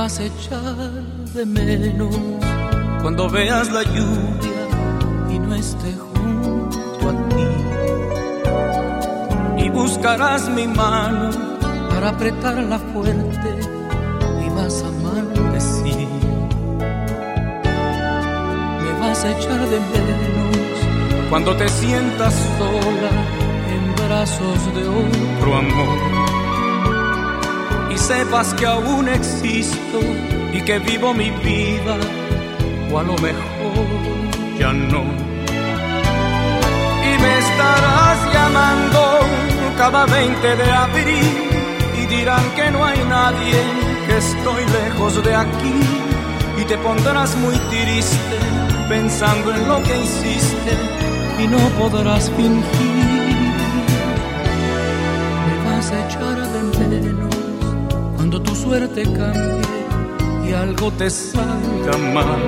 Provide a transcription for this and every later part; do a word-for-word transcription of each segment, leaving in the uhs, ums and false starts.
vas a echar de menos cuando veas la lluvia y no esté junto a ti. Y buscarás mi mano para apretarla fuerte y vas a maldecir. Me vas a echar de menos cuando te sientas sola en brazos de otro amor y sepas que aún existo y que vivo mi vida, o a lo mejor ya no. Y me estarás llamando cada veinte de abril y dirán que no hay nadie, que estoy lejos de aquí, y te pondrás muy triste pensando en lo que hiciste y no podrás fingir. Me vas a echar de menos cuando tu suerte cambie y algo te salga mal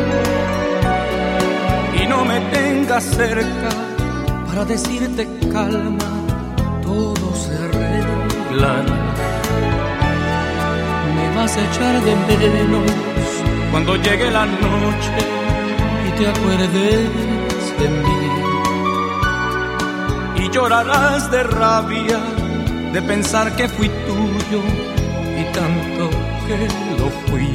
y no me tengas cerca para decirte calma, todo se arreglará. Me vas a echar de menos cuando llegue la noche y te acuerdes de mí, y llorarás de rabia de pensar que fui tuyo y tanto que lo fui.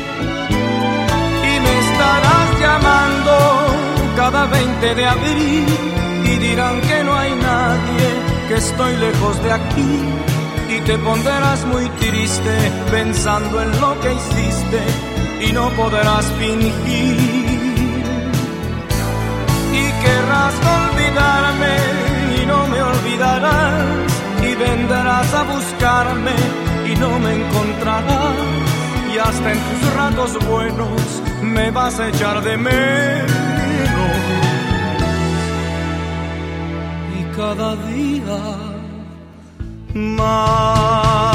Y me estarás llamando cada veinte de abril y dirán que no hay nadie, que estoy lejos de aquí, y te pondrás muy triste pensando en lo que hiciste y no podrás fingir. Y querrás olvidarme y no me olvidarás, y vendrás a buscarme y no me encontrarás, y hasta en tus ratos buenos me vas a echar de menos. Y cada día más.